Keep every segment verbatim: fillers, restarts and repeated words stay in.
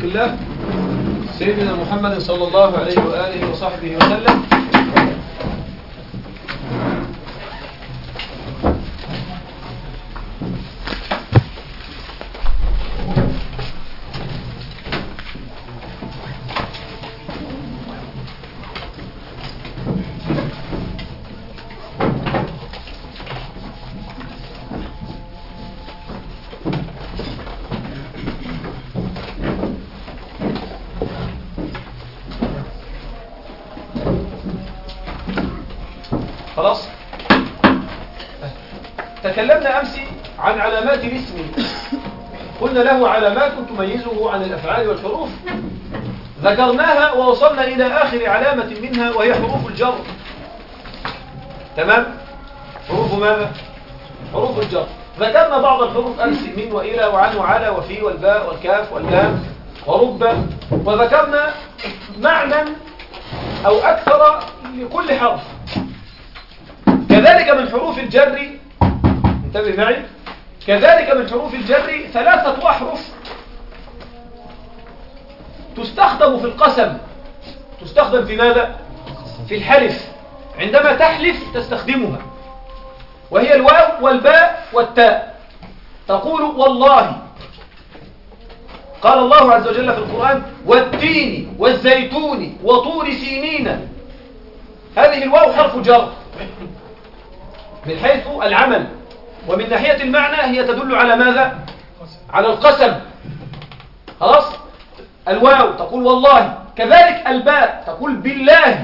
الله سيدنا محمد صلى الله عليه وآله وصحبه وسلم. خلاص، تكلمنا أمس عن علامات الاسم، قلنا له علامات تميزه عن الأفعال والحروف، ذكرناها ووصلنا إلى آخر علامة منها وهي حروف الجر. تمام؟ حروف ماذا؟ حروف الجر. ذكرنا بعض الحروف أمس، من وإلى وعن وعلى وفي والباء والكاف واللام ورب، وذكرنا معنى أو أكثر لكل حرف. كذلك من حروف الجر، انتبه معي، كذلك من حروف الجر ثلاثة أحرف تستخدم في القسم. تستخدم في ماذا؟ في الحلف، عندما تحلف تستخدمها، وهي الواو والباء والتاء. تقول والله، قال الله عز وجل في القرآن والتين والزيتون وطور سينين. هذه الواو حرف جر من حيث العمل، ومن ناحية المعنى هي تدل على ماذا؟ على القسم. خلاص، الواو تقول والله. كذلك الباء تقول بالله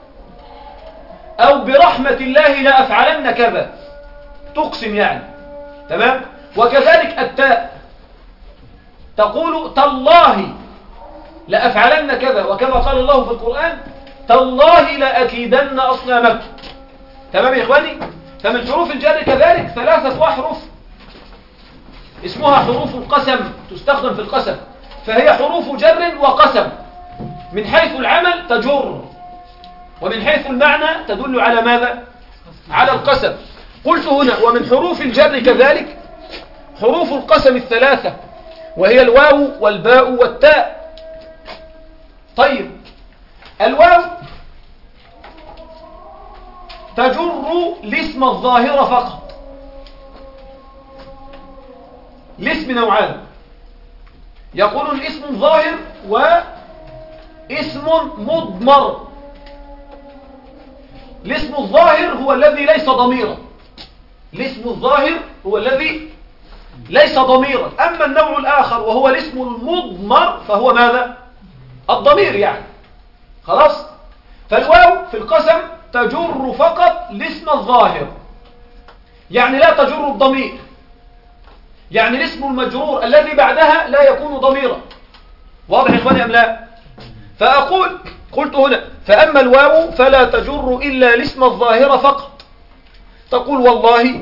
أو برحمة الله لا أفعلن كذا، تقسم يعني. تمام؟ وكذلك التاء تقول تالله لا أفعلن كذا، وكما قال الله في القرآن تالله لا أكيدن أصنامكم. تمام يا إخواني؟ فمن حروف الجر كذلك ثلاثة أحرف اسمها حروف القسم، تستخدم في القسم، فهي حروف جر وقسم. من حيث العمل تجر، ومن حيث المعنى تدل على ماذا؟ على القسم. قلت هنا ومن حروف الجر كذلك حروف القسم الثلاثة، وهي الواو والباء والتاء. طيب، الواو تجر الاسم الظاهر فقط. الاسم نوعان، يقول الاسم الظاهر واسم مضمر. الاسم الظاهر هو الذي ليس ضميرا، الاسم الظاهر هو الذي ليس ضميرا. أما النوع الآخر وهو الاسم المضمر فهو ماذا؟ الضمير يعني. خلاص، فالواو في القسم تجر فقط الاسم الظاهر، يعني لا تجر الضمير، يعني الاسم المجرور الذي بعدها لا يكون ضميرا. واضح يا إخواني أم لا؟ فأقول، قلت هنا فأما الواو فلا تجر إلا الاسم الظاهر فقط. تقول والله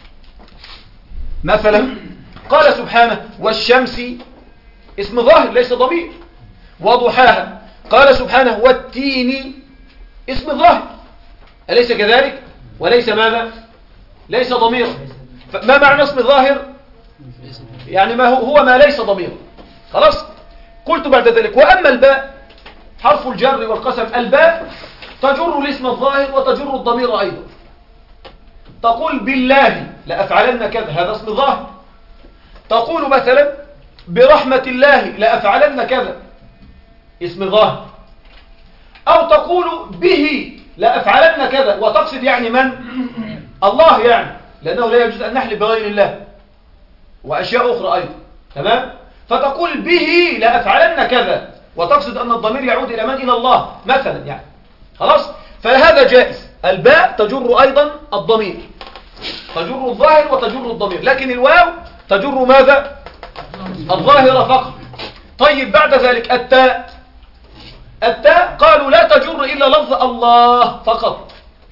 مثلا، قال سبحانه والشمس اسم ظاهر ليس ضمير، وضحاها. قال سبحانه والتين اسم ظاهر، أليس كذلك؟ وليس ماذا؟ ليس ضمير. ما معنى اسم ظاهر؟ يعني ما هو, هو ما ليس ضمير. خلاص. قلت بعد ذلك وأما الباء حرف الجر والقسم، الباء تجر الاسم الظاهر وتجر الضمير أيضا. تقول بالله لأفعلن كذا، هذا اسم ظاهر. تقول مثلا برحمة الله لأفعلن كذا، اسم ظاهر. أو تقول به لأفعلن كذا، وتقصد يعني من؟ الله يعني، لأنه لا يجوز أن نحلف بغير الله، وأشياء أخرى أيضا. تمام؟ فتقول به لأفعلن كذا، وتقصد أن الضمير يعود إلى من؟ إلى الله مثلا يعني. خلاص؟ فهذا جائز. الباء تجر أيضا الضمير، تجر الظاهر وتجر الضمير، لكن الواو تجر ماذا؟ الظاهر فقط. طيب، بعد ذلك التاء، التاء قالوا لا تجر إلا لفظ الله فقط.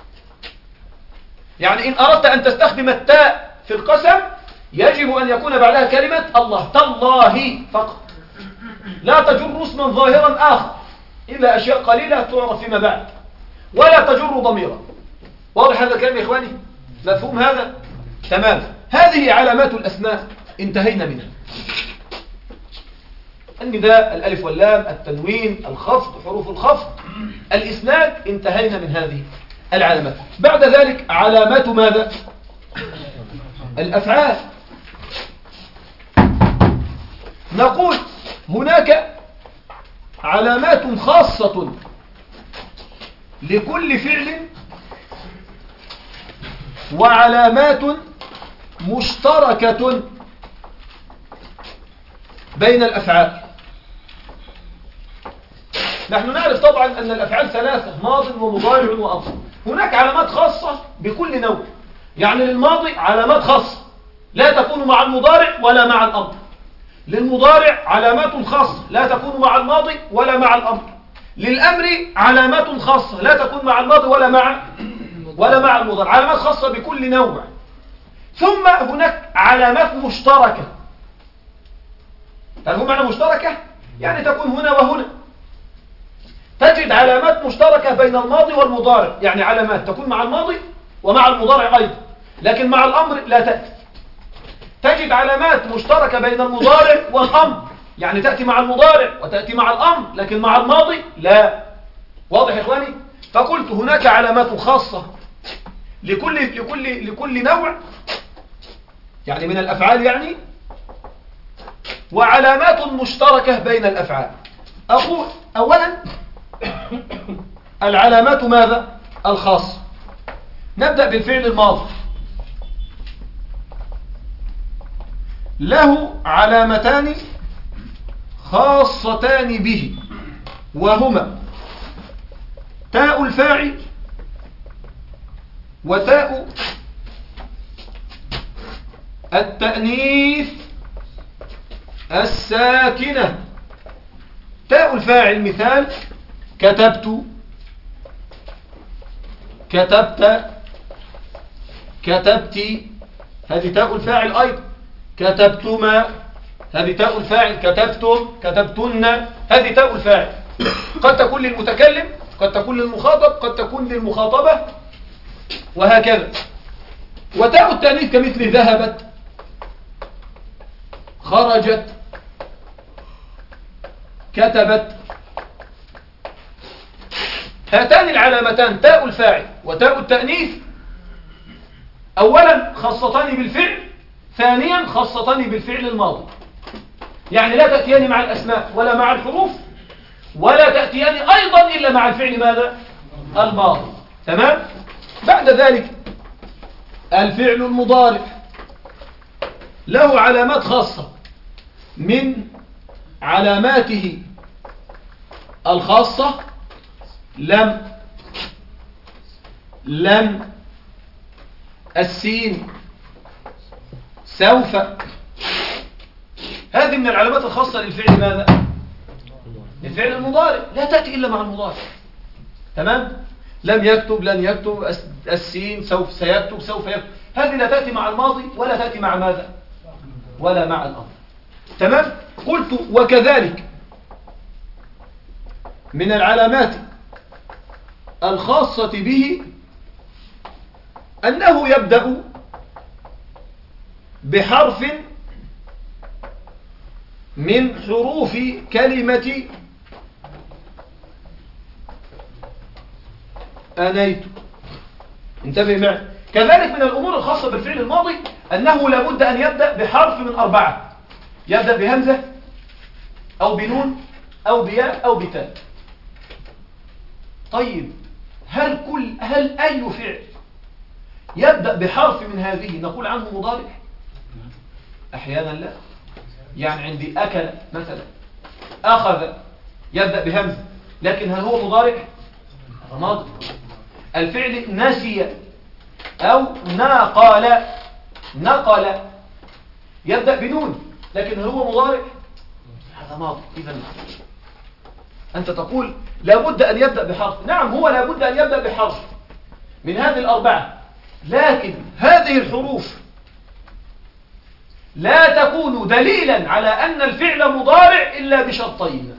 يعني إن أردت أن تستخدم التاء في القسم يجب أن يكون بعدها كلمة الله، تالله فقط. لا تجر اسما ظاهرا آخر إلا أشياء قليلة تعرف فيما بعد، ولا تجر ضميرا. واضح هذا الكلام يا إخواني؟ مفهوم هذا؟ تمام. هذه علامات الأسماء انتهينا منها. النداء، الألف واللام، التنوين، الخفض، حروف الخفض، الإسناد، انتهينا من هذه العلامات. بعد ذلك علامات ماذا؟ الأفعال. نقول هناك علامات خاصة لكل فعل وعلامات مشتركة بين الأفعال. نحن نعرف طبعا أن الأفعال ثلاثة: ماض ومضارع وأمر. هناك علامات خاصة بكل نوع، يعني للماضي علامات خاصة لا تكون مع المضارع ولا مع الأمر، للمضارع علامات خاصة لا تكون مع الماضي ولا مع الأمر، للأمر علامات خاصة لا تكون مع الماضي ولا مع ولا مع المضارع، علامات خاصة بكل نوع. ثم هناك علامات مشتركة. تعرفون معنى مشتركة؟ يعني تكون هنا وهنا. تجد علامات مشتركة بين الماضي والمضارع، يعني علامات تكون مع الماضي ومع المضارع أيضا، لكن مع الأمر لا تأتي. تجد علامات مشتركة بين المضارع والأمر، يعني تأتي مع المضارع وتأتي مع الأمر، لكن مع الماضي لا. واضح يا إخواني؟ فقلت هناك علامات خاصة لكل لكل لكل نوع، يعني من الأفعال يعني، وعلامات مشتركة بين الأفعال. أقول أولا العلامات ماذا؟ الخاصة. نبدأ بالفعل الماضي. له علامتان خاصتان به، وهما تاء الفاعل وتاء التأنيث الساكنة. تاء الفاعل مثال: كتبت، كتبت، كتبتي، هذه تاء الفاعل أيضا. كتبتما، هذه تاء الفاعل. كتبتم، كتبتن، هذه تاء الفاعل. قد تكون للمتكلم، قد تكون للمخاطب، قد تكون للمخاطبة، وهكذا. وتاء التأنيث كمثل ذهبت، خرجت، كتبت. هاتان العلامتان تاء الفاعل وتاء التأنيث أولا خاصتان بالفعل، ثانيا خاصتان بالفعل الماضي، يعني لا تأتيان مع الأسماء ولا مع الحروف، ولا تأتيان أيضا إلا مع الفعل ماذا؟ الماضي. تمام؟ بعد ذلك الفعل المضارع له علامات خاصة. من علاماته الخاصة لم، لن، السين، سوف. هذه من العلامات الخاصة للفعل ماذا؟ الفعل المضارع، لا تأتي إلا مع المضارع. تمام؟ لم يكتب، لن يكتب، السين، سوف سيكتب، سوف يكتب. هذه لا تأتي مع الماضي ولا تأتي مع ماذا؟ ولا مع الأمر. تمام؟ قلت وكذلك من العلامات الخاصة به أنه يبدأ بحرف من حروف كلمة آنيت. انتبه معي. كذلك من الأمور الخاصة بالفعل الماضي أنه لابد أن يبدأ بحرف من أربعة، يبدأ بهمزة أو بنون أو بياء أو بتاء. طيب هل كل هل أي فعل يبدأ بحرف من هذه نقول عنه مضارع؟ أحيانا لا. يعني عندي أكل مثلا، أخذ، يبدأ بهمزة، لكن هل هو مضارع؟ ماضي. الفعل نسي أو نقل، نقل، يبدأ بنون، لكن هل هو مضارع؟ هذا ماضي. إذا أنت تقول لابد أن يبدأ بحرف. نعم، هو لابد أن يبدأ بحرف من هذه الأربعة، لكن هذه الحروف لا تكون دليلا على أن الفعل مضارع إلا بشرطين،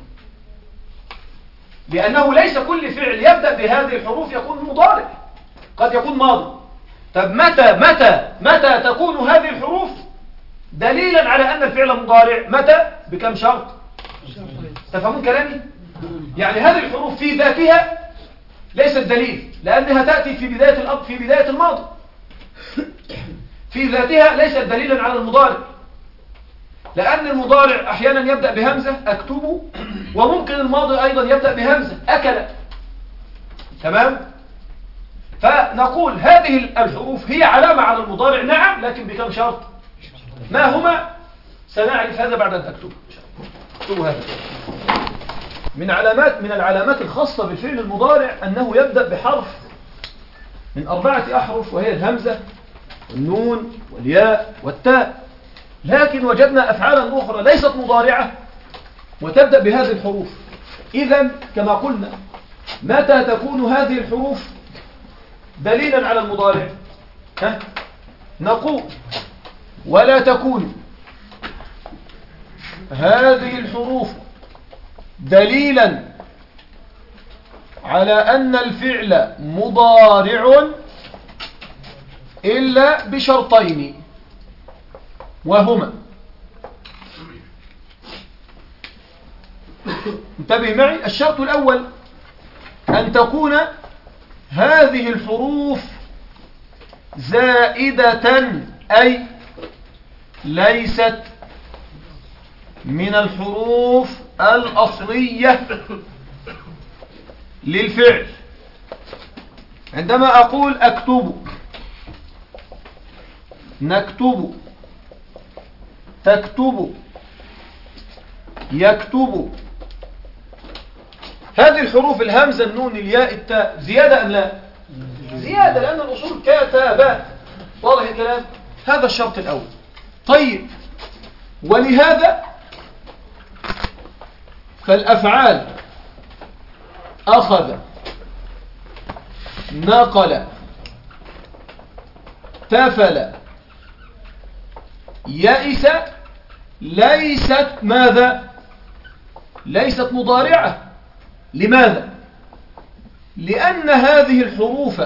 لأنه ليس كل فعل يبدأ بهذه الحروف يكون مضارع، قد يكون ماضي. طب متى متى متى تكون هذه الحروف دليلا على أن الفعل مضارع؟ متى؟ بكم شرط؟ تفهمون كلامي؟ يعني هذه الحروف في ذاتها ليست دليل، لأنها تأتي في بداية الأب في بداية الماضي. في ذاتها ليست دليلا على المضارع، لأن المضارع أحيانا يبدأ بهمزة أكتب، وممكن الماضي أيضا يبدأ بهمزة أكل. تمام؟ فنقول هذه الحروف هي علامة على المضارع، نعم، لكن بكم شرط؟ ما هما؟ سنعرف هذا بعد أن أكتب. اكتبوا هذا. من علامات من العلامات الخاصة بالفعل المضارع أنه يبدأ بحرف من أربعة أحرف، وهي الهمزة والنون والياء والتاء. لكن وجدنا أفعالا أخرى ليست مضارعة وتبدأ بهذه الحروف. إذن كما قلنا، متى تكون هذه الحروف دليلا على المضارع؟ ها؟ نقول ولا تكون هذه الحروف دليلا على أن الفعل مضارع إلا بشرطين، وهما: انتبه معي، الشرط الأول أن تكون هذه الحروف زائدة، أي ليست من الحروف الأصلية للفعل. عندما أقول أكتب، نكتب، تكتب، يكتب، هذه الحروف الهمزة النون الياء التاء زيادة أم لا؟ زيادة، لأن الأصول كتابة. واضح الكلام؟ هذا الشرط الأول. طيب، ولهذا فالأفعال أخذ، نقل، تفل، يئس ليست ماذا؟ ليست مضارعة. لماذا؟ لأن هذه الحروف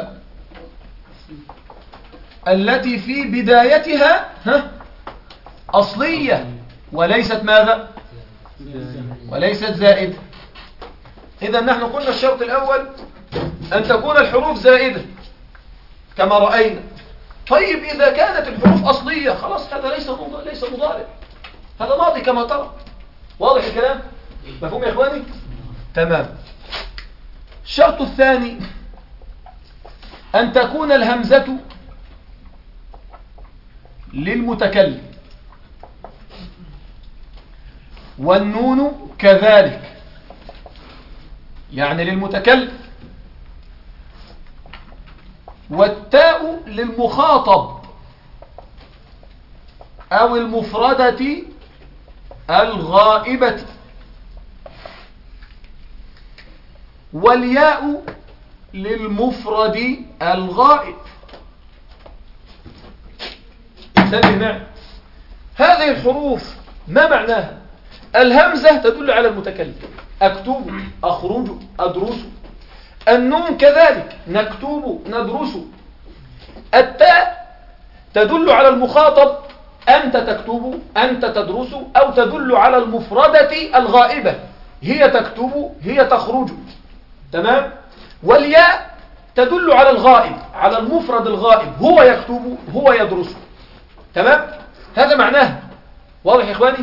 التي في بدايتها ها أصلية وليست ماذا؟ وليست زائدة. إذا نحن قلنا الشرط الأول أن تكون الحروف زائدة كما رأينا. طيب، إذا كانت الحروف أصلية خلاص هذا ليس ليس مضارع، هذا ماضي كما ترى. واضح الكلام؟ مفهوم يا إخواني؟ تمام. الشرط الثاني أن تكون الهمزة للمتكلم، والنون كذلك، يعني للمتكلم، والتاء للمخاطب أو المفردة الغائبة، والياء للمفرد الغائب. انتبه معي، هذه الحروف ما معناها؟ الهمزة تدل على المتكلم، أكتب، أخرج، أدرس. النون كذلك، نكتب، ندرس. التاء تدل على المخاطب، أنت تكتب، أنت تدرس، أو تدل على المفردة الغائبة، هي تكتب، هي تخرج. تمام؟ والياء تدل على الغائب، على المفرد الغائب، هو يكتب، هو يدرس. تمام؟ هذا معناه. واضح يا إخواني؟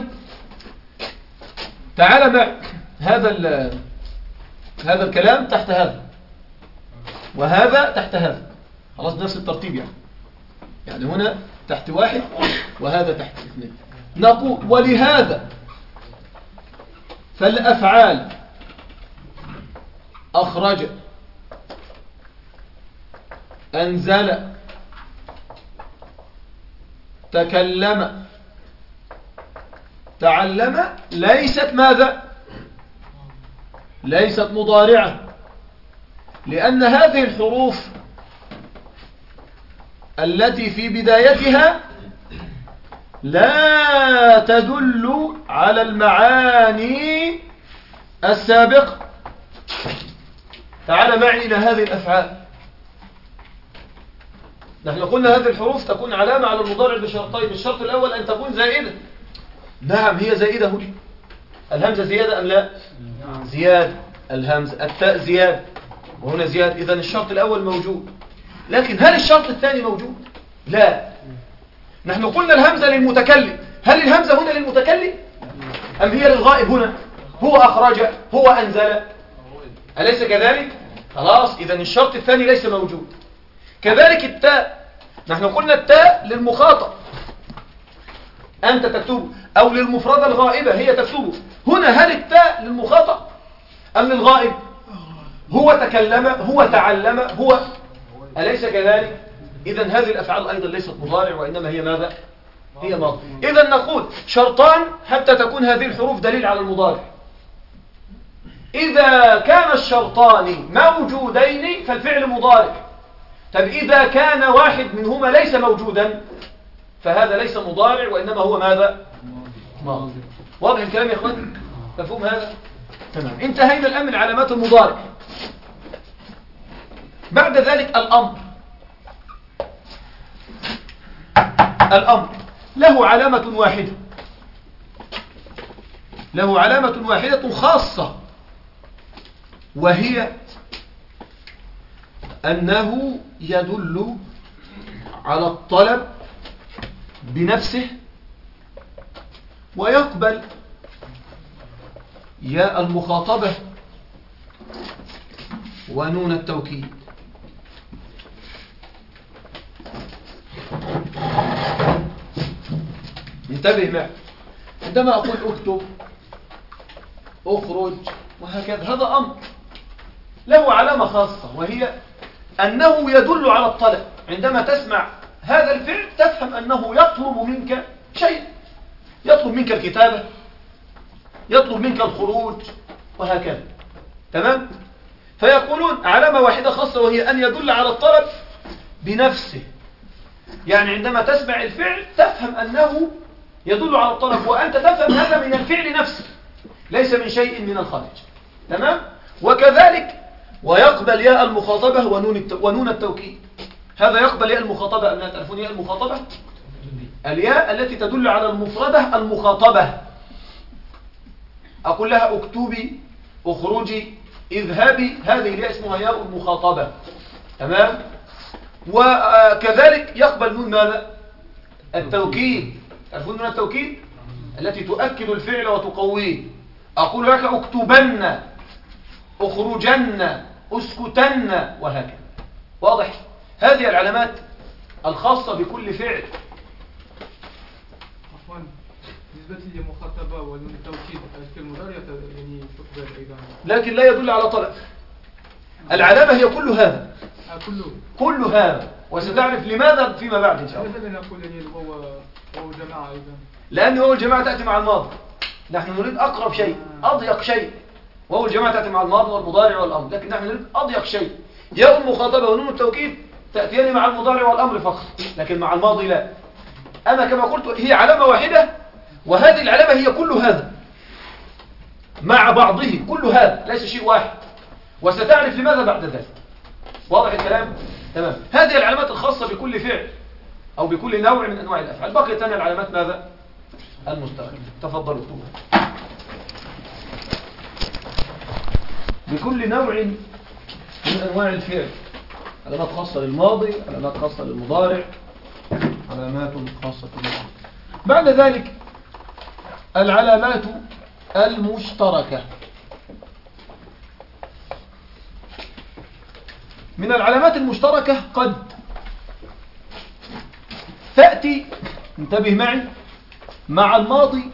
تعال مع هذا هذا الكلام تحت هذا، وهذا تحت هذا، خلاص نفس الترتيب يعني. يعني هنا تحت واحد وهذا تحت اثنين. نقول ولهذا فالأفعال أخرج، أنزل، تكلم، تعلم ليست ماذا؟ ليست مضارعة، لأن هذه الحروف التي في بدايتها لا تدل على المعاني السابقة. تعال معي إلى هذه الأفعال. نحن قلنا هذه الحروف تكون علامة على المضارع بشرطين. الشرط الأول أن تكون زائدة. نعم هي زائدة هنا، الهمزة زيادة أم لا؟ زيادة. الهمزة التاء زيادة وهنا زيادة. إذن الشرط الأول موجود، لكن هل الشرط الثاني موجود؟ لا. نحن قلنا الهمزة للمتكلم، هل الهمزة هنا للمتكلم أم هي للغائب هنا؟ هو أخرج، هو أنزل، أليس كذلك؟ خلاص، إذن الشرط الثاني ليس موجود. كذلك التاء، نحن قلنا التاء للمخاطب، أنت تكتبه، أو للمفردة الغائبة هي تكتبه. هنا هل التاء للمخاطب أم للغائب؟ هو تكلم، هو تعلم، هو، أليس كذلك؟ إذن هذه الأفعال أيضا ليست مضارع، وإنما هي ماذا؟ هي ماضي. إذن نقول شرطان حتى تكون هذه الحروف دليل على المضارع. إذا كان الشرطان موجودين فالفعل مضارع. طب إذا كان واحد منهما ليس موجودا فهذا ليس مضارع، وإنما هو ماذا؟ ماضي. واضح الكلام يا إخوان؟ مفهوم هذا؟ تمام. انتهينا الآن من علامات المضارع. بعد ذلك الأمر. الأمر له علامة واحدة، له علامة واحدة خاصة، وهي أنه يدل على الطلب بنفسه، ويقبل ياء المخاطبة ونون التوكيد. انتبه معي، عندما أقول اكتب، اخرج، وهكذا، هذا أمر له علامة خاصة، وهي أنه يدل على الطلب. عندما تسمع هذا الفعل تفهم أنه يطلب منك شيء، يطلب منك الكتابة، يطلب منك الخروج، وهكذا. تمام؟ فيقولون علامة واحدة خاصة، وهي أن يدل على الطلب بنفسه. يعني عندما تسمع الفعل تفهم أنه يدل على الطلب، وأنت تفهم هذا من الفعل نفسه، ليس من شيء من الخارج. تمام؟ وكذلك ويقبل ياء المخاطبة ونون الت... ونون التوكيد. هذا يقبل ياء المخاطبة أم لا تعرفون ياء المخاطبة؟ الياء التي تدل على المفردة المخاطبة. أقول لها اكتبي، اخرجي، اذهبي، هذه الياء اسمها ياء المخاطبة. تمام؟ وكذلك يقبل نون ماذا؟ التوكيد. تعرفون نون التوكيد التي تؤكد الفعل وتقويه. أقول لك اكتبن، اخرجن، اسكتن، وهكذا. واضح؟ هذه العلامات الخاصة بكل فعل. عفوا، بالنسبة للمخاطبة ونون التوكيد كالمضارع يعني تقبل أيضا، لكن لا يدل على طلب. العلامة هي كل هذا، كله كل هذا، وستعرف لماذا فيما بعد إن شاء الله. مثلا نقول يعني الواو واو جماعة أيضا، لأن واو الجماعة تأتي مع الماضي. نحن نريد أقرب شيء، أضيق شيء. واو الجماعة تأتي مع الماضي والمضارع والأمر، لكن نحن نريد أضيق شيء. ياء المخاطبة ونون التوكيد تأتيان مع المضارع والأمر فقط، لكن مع الماضي لا. أما كما قلت هي علامة واحدة، وهذه العلامة هي كل هذا مع بعضه، كل هذا ليس شيء واحد، وستعرف لماذا بعد ذلك. واضح الكلام؟ تمام. هذه العلامات الخاصة بكل فعل أو بكل نوع من أنواع الأفعال. بقيت أنا العلامات ماذا؟ المستقلة. تفضلوا اكتبوا. بكل نوع من أنواع الفعل علامات خاصة للماضي، علامات خاصة للمضارع، علامات خاصة للماضي. بعد ذلك العلامات المشتركة. من العلامات المشتركة قد تأتي، انتبه معي، مع الماضي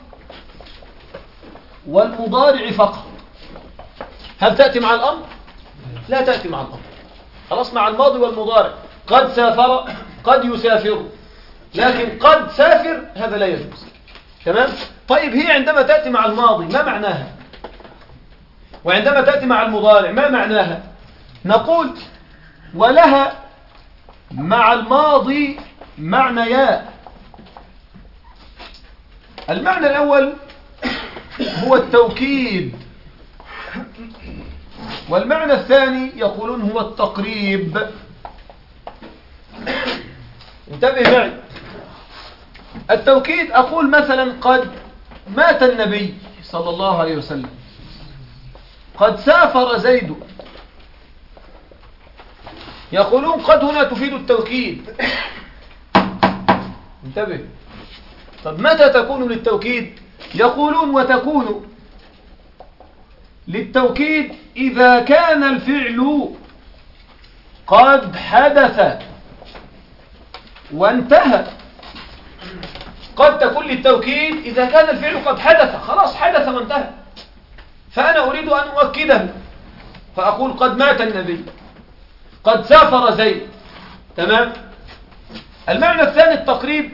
والمضارع فقط. هل تأتي مع الأمر؟ لا تأتي مع الأمر. خلاص، مع الماضي والمضارع. قد سافر، قد يسافر، لكن قد سافر هذا لا يجوز. تمام؟ طيب هي عندما تأتي مع الماضي ما معناها؟ وعندما تأتي مع المضارع ما معناها؟ نقول ولها مع الماضي معنيان. المعنى الأول هو التوكيد، والمعنى الثاني يقولون هو التقريب. انتبه معي. التوكيد أقول مثلا قد مات النبي، صلى الله عليه وسلم: قد سافر زيد. يقولون قد هنا تفيد التوكيد. انتبه. طب متى تكون للتوكيد؟ يقولون وتكون للتوكيد إذا كان الفعل قد حدث وانتهى. قد تكون للتوكيد إذا كان الفعل قد حدث، خلاص حدث وانتهى، فأنا أريد أن أؤكده فأقول قد مات النبي، قد سافر زيد. تمام. المعنى الثاني التقريب،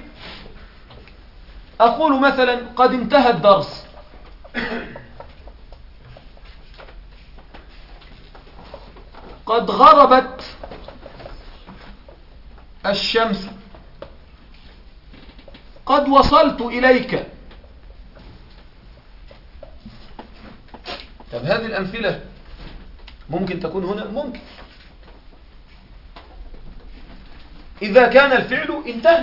أقول مثلا قد انتهى الدرس، قد غربت الشمس، قد وصلت إليك. طب هذه الأمثلة ممكن تكون هنا؟ ممكن، إذا كان الفعل انتهى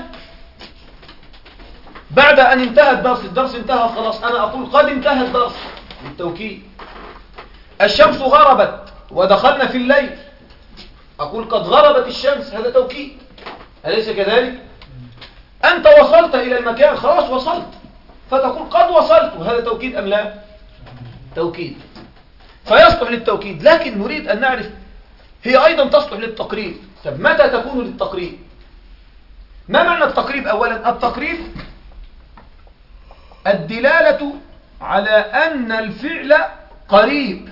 بعد أن انتهى الدرس، الدرس انتهى خلاص، أنا أقول قد انتهى الدرس بالتوكيد. الشمس غربت ودخلنا في الليل، أقول قد غربت الشمس، هذا توكيد، أليس كذلك؟ أنت وصلت إلى المكان، خلاص وصلت، فتقول قد وصلت، هذا توكيد أم لا؟ توكيد، فيصلح للتوكيد. لكن نريد أن نعرف هي أيضا تصلح للتقريب. طب متى تكون للتقريب؟ ما معنى التقريب؟ أولا التقريب الدلالة على أن الفعل قريب.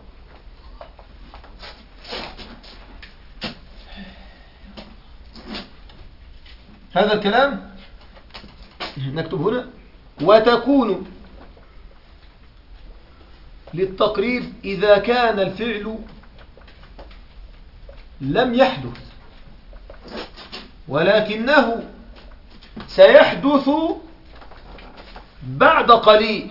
هذا الكلام نكتب هنا. وتكون للتقريب إذا كان الفعل لم يحدث ولكنه سيحدث بعد قليل.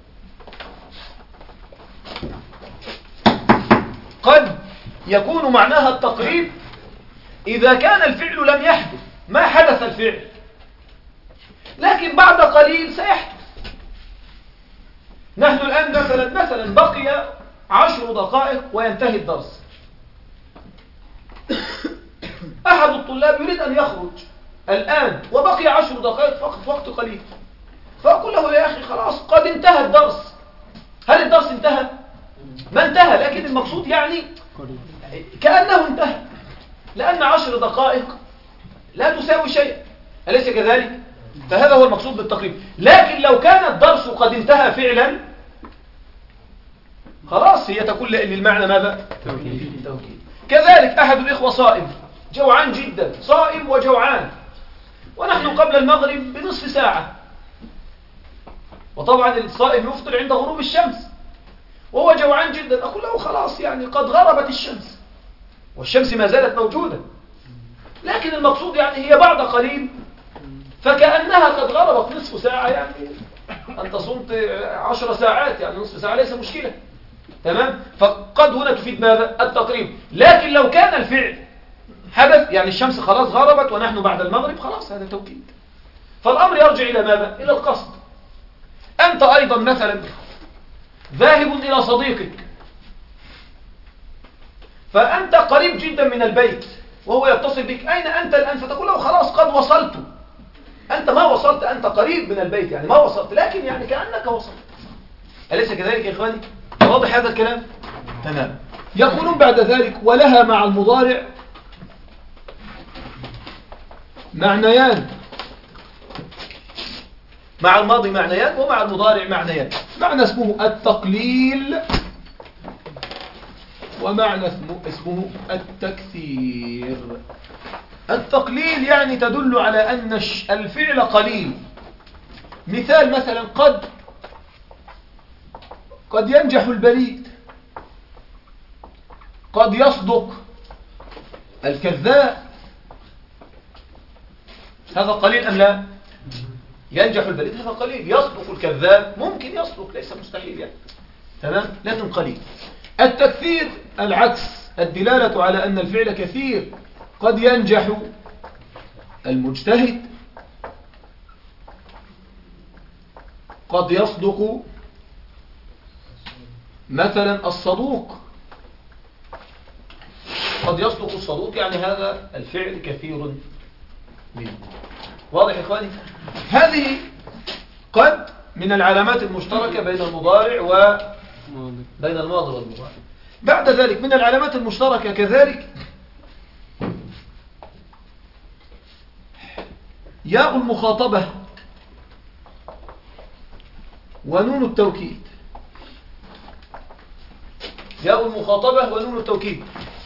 قد يكون معناها التقريب إذا كان الفعل لم يحدث، ما حدث الفعل، لكن بعد قليل سيحدث. نحن الآن مثلا مثلا بقي عشر دقائق وينتهي الدرس. أحد الطلاب يريد أن يخرج الآن وبقي عشر دقائق فقط، وقت قليل، فأقول له يا أخي خلاص قد انتهى الدرس. هل الدرس انتهى؟ ما انتهى، لكن المقصود يعني كأنه انتهى، لأن عشر دقائق لا تساوي شيء، أليس كذلك؟ فهذا هو المقصود بالتقريب. لكن لو كان الدرس قد انتهى فعلا، خلاص هي تكون للمعنى ماذا؟ توكيد. توكيد. كذلك أحد الإخوة صائم، جوعان جدا، صائم وجوعان، ونحن قبل المغرب بنصف ساعة، وطبعا الصائم يفطر عند غروب الشمس، وهو جوعان جدا. أقول له خلاص يعني قد غربت الشمس، والشمس ما زالت موجودة، لكن المقصود يعني هي بعد قليل، فكأنها قد غربت نصف ساعة، يعني أنت صمت عشر ساعات، يعني نصف ساعة ليس مشكلة. تمام. فقد هنا تفيد ماذا؟ التقريب. لكن لو كان الفعل حدث، يعني الشمس خلاص غربت ونحن بعد المغرب، خلاص هذا توكيد. فالأمر يرجع إلى ماذا؟ إلى القصد. أنت أيضا مثلا ذاهب إلى صديقك، فأنت قريب جدا من البيت وهو يتصل بك، أين أنت الآن؟ فتقول له خلاص قد وصلت. أنت ما وصلت، أنت قريب من البيت، يعني ما وصلت، لكن يعني كأنك وصلت، أليس كذلك يا إخواني؟ واضح هذا الكلام؟ تمام. يقولون بعد ذلك ولها مع المضارع معنيان، مع الماضي معنيان ومع المضارع معنيان. معنى اسمه التقليل، ومعنى اسمه, اسمه التكثير. التقليل يعني تدل على أن الفعل قليل. مثال مثلا قد قد ينجح البليد، قد يصدق الكذاب، هذا قليل أم لا؟ ينجح البليد هذا قليل، يصدق الكذاب ممكن يصدق، ليس مستحيل يعني. تمام، لكن قليل. التكثير العكس، الدلالة على أن الفعل كثير، قد ينجح المجتهد، قد يصدق مثلا الصدوق، قد يصدق الصدوق، يعني هذا الفعل كثير منه. واضح يا إخواني؟ هذه قد من العلامات المشتركة بين المضارع وبين الماضي والمضارع. بعد ذلك من العلامات المشتركة كذلك ياء المخاطبة ونون التوكيد. ياء المخاطبة ونون التوكيد.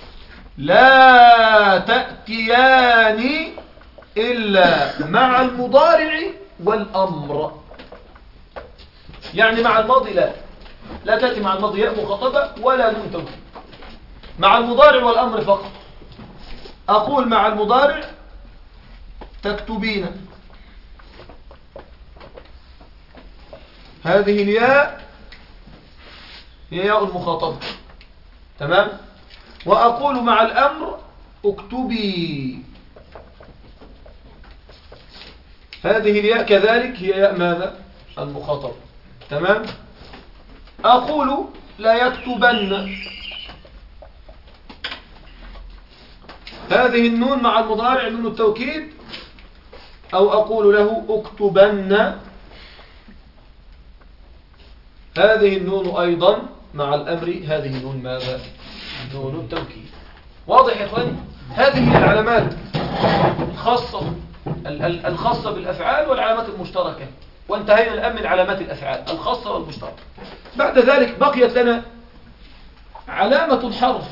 لا تأتيان إلا مع المضارع والأمر. يعني مع الماضي لا لا تأتي مع الماضي ياء مخاطبة ولا نون توكيد، مع المضارع والأمر فقط. أقول مع المضارع تكتبين، هذه الياء هي ياء المخاطبة، تمام. وأقول مع الأمر اكتبي، هذه الياء كذلك هي ياء ماذا؟ المخاطبة، تمام. أقول لا يكتبن، هذه النون مع المضارع نون التوكيد، أو أقول له اكتبن، هذه النون أيضا مع الأمر، هذه النون ماذا؟ نون التوكيد. واضح يا إخواني؟ هذه العلامات الخاصة الخاصة بالأفعال والعلامات المشتركة، وانتهينا الآن من علامات الأفعال الخاصة والمشتركة. بعد ذلك بقيت لنا علامة الحرف.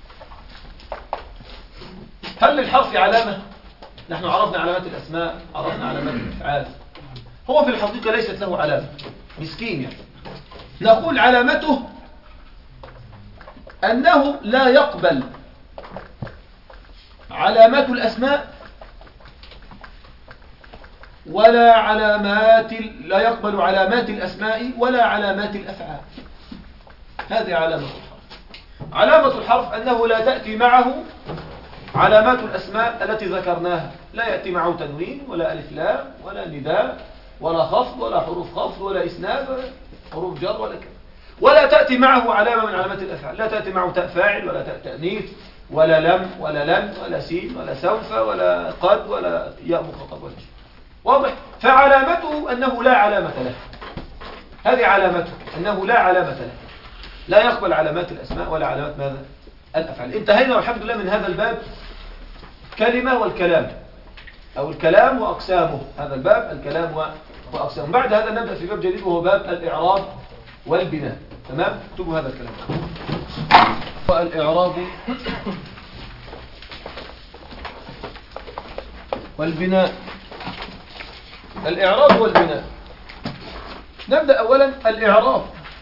هل للحرف علامة؟ نحن عرفنا علامات الأسماء، عرفنا علامات الأفعال. هو في الحقيقة ليست له علامة، مسكين يعني. نقول علامته أنه لا يقبل علامات الأسماء ولا علامات لا يقبل علامات الأسماء ولا علامات الأفعال. هذه علامة الحرف. علامة الحرف أنه لا تأتي معه علامات الأسماء التي ذكرناها، لا يأتي معه تنوين ولا ألف لام ولا نداء ولا خفض ولا حروف خفض ولا إسناد ولا حروف جر ولا كذا، ولا تأتي معه علامة من علامات الأفعال، لا تأتي معه تاء فاعل ولا تاء تأنيث ولا لم ولا لن ولا سين ولا سوف ولا قد ولا ياء مخاطب ولا شيء. واضح؟ فعلامته أنه لا علامة له. هذه علامته أنه لا علامة له، لا يقبل علامات الأسماء ولا علامات ماذا؟ الأفعال. انتهينا والحمد لله من هذا الباب، كلمة والكلام، أو الكلام وأقسامه. هذا الباب الكلام وأقسامه. بعد هذا نبدأ في باب جديد وهو باب الإعراب والبناء. تمام؟ اكتبوا هذا الكلام. والإعراب والبناء. الإعراب والبناء. نبدأ أولا الإعراب.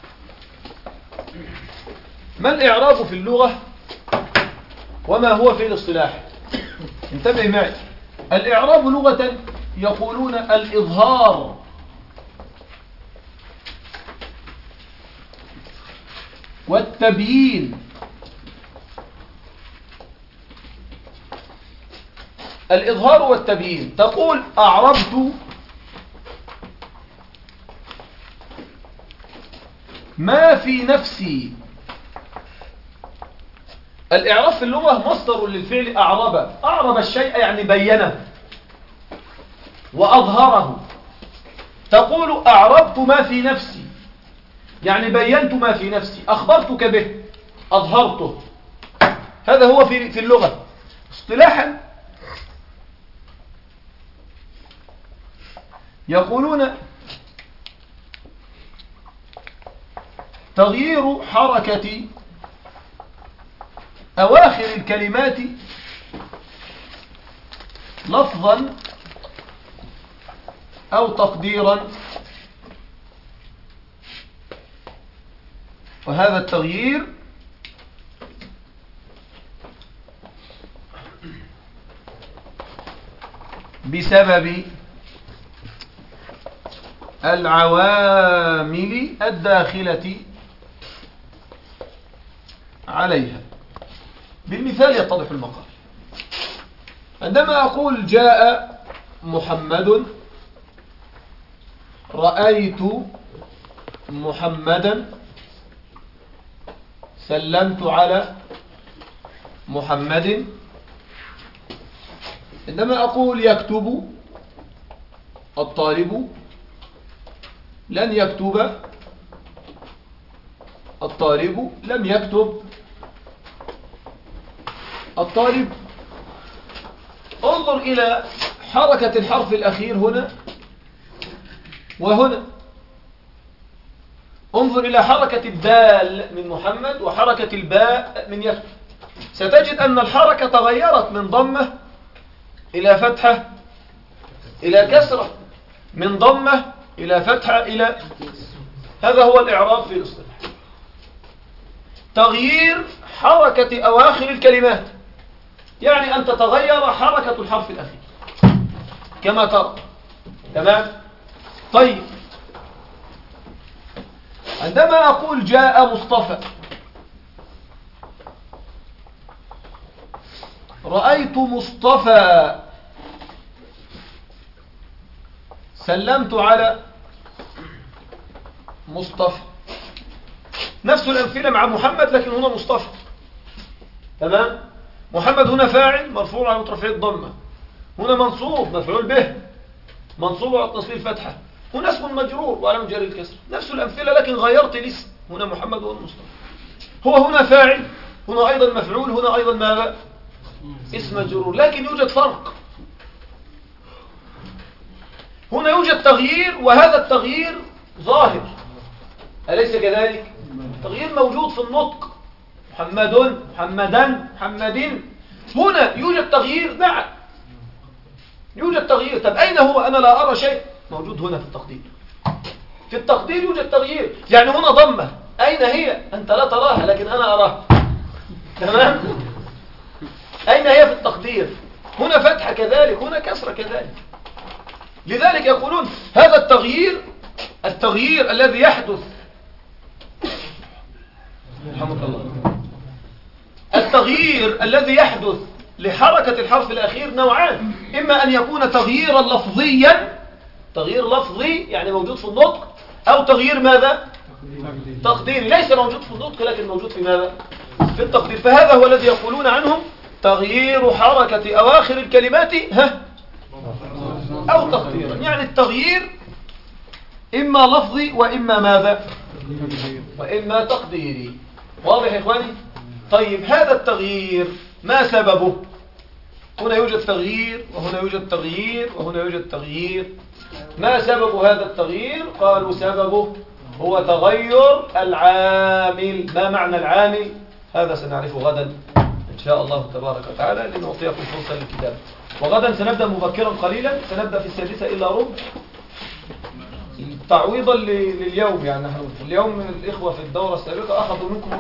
ما الإعراب في اللغة وما هو في الاصطلاح؟ انتبه معي. الإعراب لغة يقولون الإظهار والتبيين. الإظهار والتبيين، تقول أعربت ما في نفسي. الإعراب في اللغة مصدر للفعل أعرب. أعرب الشيء يعني بينه وأظهره. تقول أعربت ما في نفسي يعني بينت ما في نفسي، أخبرتك به، أظهرته. هذا هو في في اللغة. اصطلاحا يقولون تغيير حركة أواخر الكلمات لفظا أو تقديرا، وهذا التغيير بسبب العوامل الداخلة عليها. بالمثال يتضح المقال. عندما أقول جاء محمد، رأيت محمدا، سلمت على محمد. عندما أقول يكتب الطالب لن يكتب الطالب لم يكتب الطالب. انظر إلى حركة الحرف الأخير هنا وهنا. انظر إلى حركة الدال من محمد وحركة الباء من يكتب. ستجد أن الحركة تغيرت من ضمة إلى فتحة إلى كسرة، من ضمة إلى فتحة إلى. هذا هو الإعراب في الاصطلاح، تغيير حركة أواخر الكلمات، يعني أن تتغير حركة الحرف الأخير كما ترى. تمام؟ طيب، عندما أقول جاء مصطفى، رأيت مصطفى، سلمت على مصطفى. نفس الأمثلة مع محمد لكن هنا مصطفى. تمام؟ محمد هنا فاعل مرفوع على رفع الضمة، هنا منصوب مفعول به منصوب على تصوير فتحة، هنا اسم مجرور وعلامة جر الكسر. نفس الأمثلة لكن غيرت الاسم، هنا محمد وهنا مصطفى. هو هنا فاعل، هنا أيضا مفعول، هنا أيضا ماذا؟ اسم مجرور، لكن يوجد فرق. هنا يوجد تغيير وهذا التغيير ظاهر، أليس كذلك؟ تغيير موجود في النطق، محمد محمدا محمد. هنا يوجد تغيير، نعم يوجد تغيير. طب أين هو؟ أنا لا أرى شيء. موجود هنا في التقدير. في التقدير يوجد تغيير، يعني هنا ضمة، أين هي؟ أنت لا تراها لكن أنا أراها. تمام؟ أين هي في التقدير؟ هنا فتحة كذلك، هنا كسرة كذلك. لذلك يقولون هذا التغيير، التغيير الذي يحدث، رحمك الله، التغيير الذي يحدث لحركة الحرف الأخير نوعان، إما أن يكون تغييرا لفظيا، تغيير لفظي يعني موجود في النطق، أو تغيير ماذا؟ تقديري، ليس موجود في النطق لكن موجود في ماذا؟ في التقدير. فهذا هو الذي يقولون عنه تغيير حركة أواخر الكلمات ها أو تقديرا، يعني التغيير إما لفظي وإما ماذا؟ وإما تقديري. واضح يا إخواني؟ طيب، هذا التغيير ما سببه؟ هنا يوجد تغيير وهنا يوجد تغيير وهنا يوجد تغيير. ما سبب هذا التغيير؟ قالوا سببه هو تغير العامل. ما معنى العامل؟ هذا سنعرفه غدا إن شاء الله تبارك وتعالى، لنعطيكم فرصة للكتاب. وغدا سنبدأ مبكرا قليلا، سنبدأ في السادسة إلا ربع تعويضا لليوم. يعني اليوم الإخوة في الدورة السابقة أخذوا منكم